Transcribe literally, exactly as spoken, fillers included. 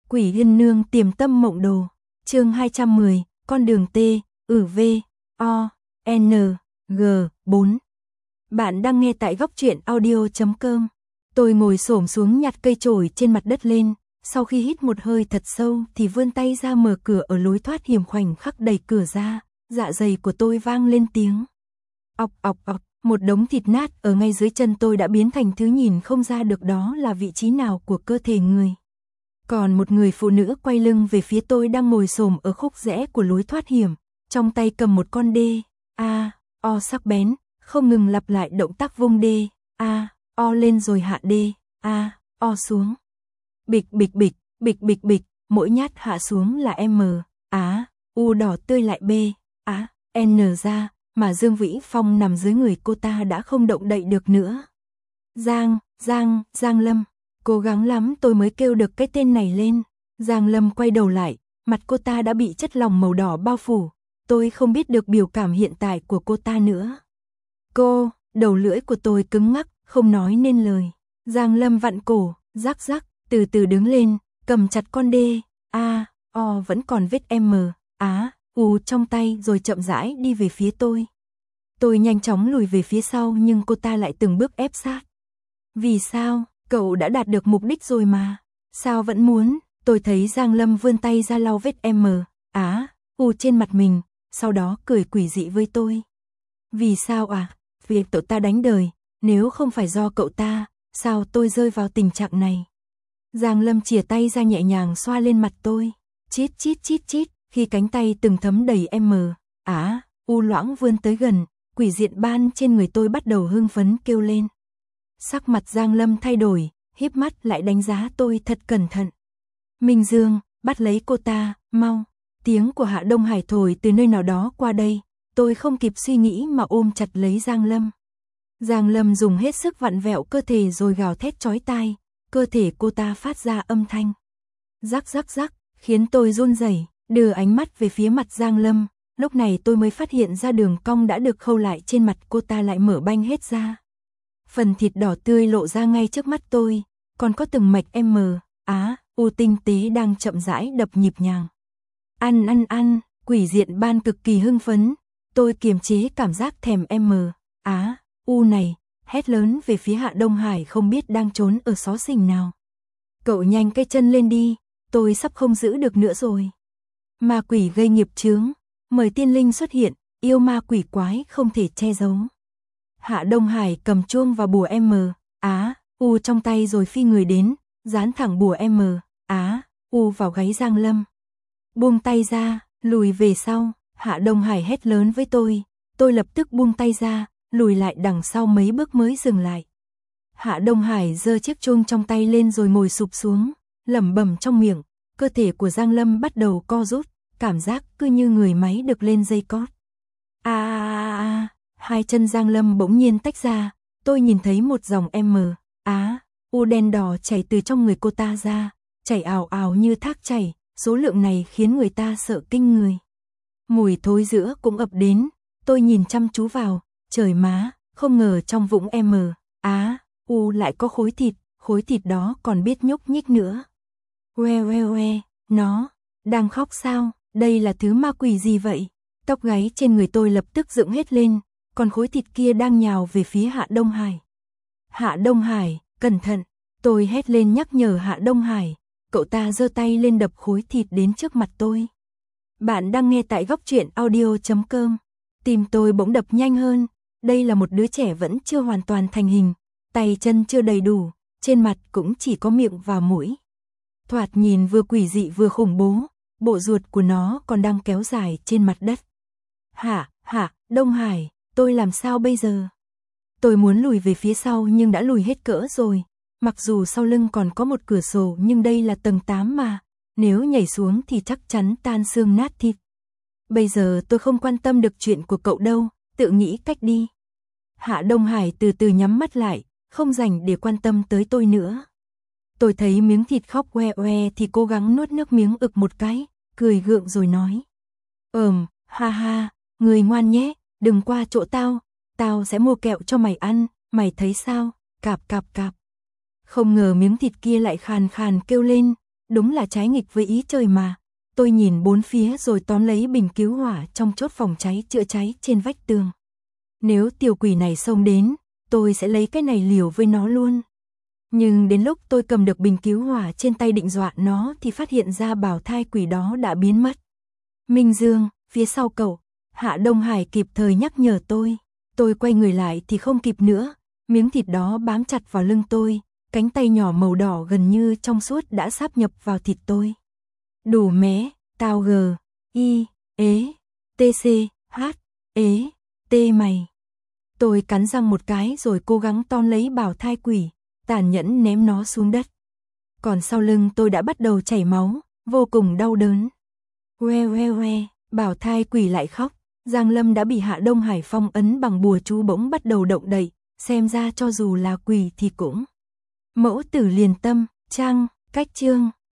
Quỷ Yên Nương Tiềm Tâm Mộng Đồ, chương hai trăm mười, con đường T, ử V, O, N, G, bốn. Bạn đang nghe tại góc truyện audio chấm com. Tôi ngồi xổm xuống nhặt cây chổi trên mặt đất lên, sau khi hít một hơi thật sâu thì vươn tay ra mở cửa ở lối thoát hiểm, khoảnh khắc đẩy cửa ra, dạ dày của tôi vang lên tiếng ọc ọc ọc, một đống thịt nát ở ngay dưới chân tôi đã biến thành thứ nhìn không ra được đó là vị trí nào của cơ thể người. Còn một người phụ nữ quay lưng về phía tôi đang ngồi xổm ở khúc rẽ của lối thoát hiểm, trong tay cầm một con đê, A, O sắc bén, không ngừng lặp lại động tác vung đê, A, O lên rồi hạ đê, A, O xuống. Bịch bịch bịch, bịch bịch bịch, mỗi nhát hạ xuống là M, Á, U đỏ tươi lại B, Á, N ra, mà Dương Vĩ Phong nằm dưới người cô ta đã không động đậy được nữa. Giang, Giang, Giang Lâm. Cố gắng lắm tôi mới kêu được cái tên này lên. Giang Lâm quay đầu lại, mặt cô ta đã bị chất lỏng màu đỏ bao phủ. Tôi không biết được biểu cảm hiện tại của cô ta nữa. Cô, đầu lưỡi của tôi cứng ngắc, không nói nên lời. Giang Lâm vặn cổ, rắc rắc, từ từ đứng lên, cầm chặt con đê, A, O vẫn còn vết M, Á, U trong tay rồi chậm rãi đi về phía tôi. Tôi nhanh chóng lùi về phía sau nhưng cô ta lại từng bước ép sát. Vì sao? Cậu đã đạt được mục đích rồi mà. Sao vẫn muốn? Tôi thấy Giang Lâm vươn tay ra lau vết M, Á, U trên mặt mình, sau đó cười quỷ dị với tôi. Vì sao à? Vì cậu ta đánh đời, nếu không phải do cậu ta, sao tôi rơi vào tình trạng này? Giang Lâm chìa tay ra nhẹ nhàng xoa lên mặt tôi. Chít chít chít chít, khi cánh tay từng thấm đầy M, Á, U loãng vươn tới gần, quỷ diện ban trên người tôi bắt đầu hưng phấn kêu lên. Sắc mặt Giang Lâm thay đổi, híp mắt lại đánh giá tôi thật cẩn thận. Minh Dương, bắt lấy cô ta, mau. Tiếng của Hạ Đông Hải thổi từ nơi nào đó qua đây, tôi không kịp suy nghĩ mà ôm chặt lấy Giang Lâm. Giang Lâm dùng hết sức vặn vẹo cơ thể rồi gào thét chói tai, cơ thể cô ta phát ra âm thanh rắc rắc rắc, khiến tôi run rẩy, đưa ánh mắt về phía mặt Giang Lâm. Lúc này tôi mới phát hiện ra đường cong đã được khâu lại trên mặt cô ta lại mở banh hết ra. Phần thịt đỏ tươi lộ ra ngay trước mắt tôi, còn có từng mạch M, Á, U tinh tế đang chậm rãi đập nhịp nhàng. Ăn ăn ăn, quỷ diện ban cực kỳ hưng phấn, tôi kiềm chế cảm giác thèm M, Á, U này, hét lớn về phía Hạ Đông Hải không biết đang trốn ở xó xỉnh nào. Cậu nhanh cái chân lên đi, tôi sắp không giữ được nữa rồi. Ma quỷ gây nghiệp chướng, mời tiên linh xuất hiện, yêu ma quỷ quái không thể che giấu. Hạ Đông Hải cầm chuông và bùa M, Á, U trong tay rồi phi người đến, dán thẳng bùa M, Á, U vào gáy Giang Lâm. Buông tay ra, lùi về sau, Hạ Đông Hải hét lớn với tôi, tôi lập tức buông tay ra, lùi lại đằng sau mấy bước mới dừng lại. Hạ Đông Hải giơ chiếc chuông trong tay lên rồi ngồi sụp xuống, lẩm bẩm trong miệng, cơ thể của Giang Lâm bắt đầu co rút, cảm giác cứ như người máy được lên dây cót. A a a, hai chân Giang Lâm bỗng nhiên tách ra, tôi nhìn thấy một dòng M, Á, U đen đỏ chảy từ trong người cô ta ra, chảy ào ào như thác chảy, số lượng này khiến người ta sợ kinh người. Mùi thối giữa cũng ập đến, tôi nhìn chăm chú vào, trời má, không ngờ trong vũng M, Á, U lại có khối thịt, khối thịt đó còn biết nhúc nhích nữa. Oe oe oe, nó đang khóc sao? Đây là thứ ma quỷ gì vậy? Tóc gáy trên người tôi lập tức dựng hết lên, còn khối thịt kia đang nhào về phía Hạ Đông Hải. Hạ Đông Hải, cẩn thận, tôi hét lên nhắc nhở Hạ Đông Hải, cậu ta giơ tay lên đập khối thịt đến trước mặt tôi. Bạn đang nghe tại góc truyện audio chấm com. Tim tôi bỗng đập nhanh hơn, đây là một đứa trẻ vẫn chưa hoàn toàn thành hình, tay chân chưa đầy đủ, trên mặt cũng chỉ có miệng và mũi. Thoạt nhìn vừa quỷ dị vừa khủng bố, bộ ruột của nó còn đang kéo dài trên mặt đất. Hạ, Hạ, Đông Hải, tôi làm sao bây giờ? Tôi muốn lùi về phía sau nhưng đã lùi hết cỡ rồi, mặc dù sau lưng còn có một cửa sổ nhưng đây là tầng tám mà, nếu nhảy xuống thì chắc chắn tan xương nát thịt. Bây giờ tôi không quan tâm được chuyện của cậu đâu, tự nghĩ cách đi. Hạ Đông Hải từ từ nhắm mắt lại, không rảnh để quan tâm tới tôi nữa. Tôi thấy miếng thịt khóc oe oe thì cố gắng nuốt nước miếng ực một cái, cười gượng rồi nói. Ừm, ha ha, người ngoan nhé, đừng qua chỗ tao, tao sẽ mua kẹo cho mày ăn, mày thấy sao, cạp cạp cạp. Không ngờ miếng thịt kia lại khàn khàn kêu lên, đúng là trái nghịch với ý trời mà. Tôi nhìn bốn phía rồi tóm lấy bình cứu hỏa trong chốt phòng cháy chữa cháy trên vách tường. Nếu tiểu quỷ này xông đến, tôi sẽ lấy cái này liều với nó luôn. Nhưng đến lúc tôi cầm được bình cứu hỏa trên tay định dọa nó thì phát hiện ra bảo thai quỷ đó đã biến mất. Minh Dương, phía sau cậu, Hạ Đông Hải kịp thời nhắc nhở tôi. Tôi quay người lại thì không kịp nữa, miếng thịt đó bám chặt vào lưng tôi, cánh tay nhỏ màu đỏ gần như trong suốt đã sáp nhập vào thịt tôi. Đủ mé, tao g, i, ế, tc, h, ế, t mày. Tôi cắn răng một cái rồi cố gắng ton lấy bảo thai quỷ, tàn nhẫn ném nó xuống đất. Còn sau lưng tôi đã bắt đầu chảy máu, vô cùng đau đớn. Hoe hoe hoe, bảo thai quỷ lại khóc. Giang Lâm đã bị Hạ Đông Hải phong ấn bằng bùa chú bỗng bắt đầu động đậy, xem ra cho dù là quỷ thì cũng. Mẫu tử liền tâm, trang, cách chương.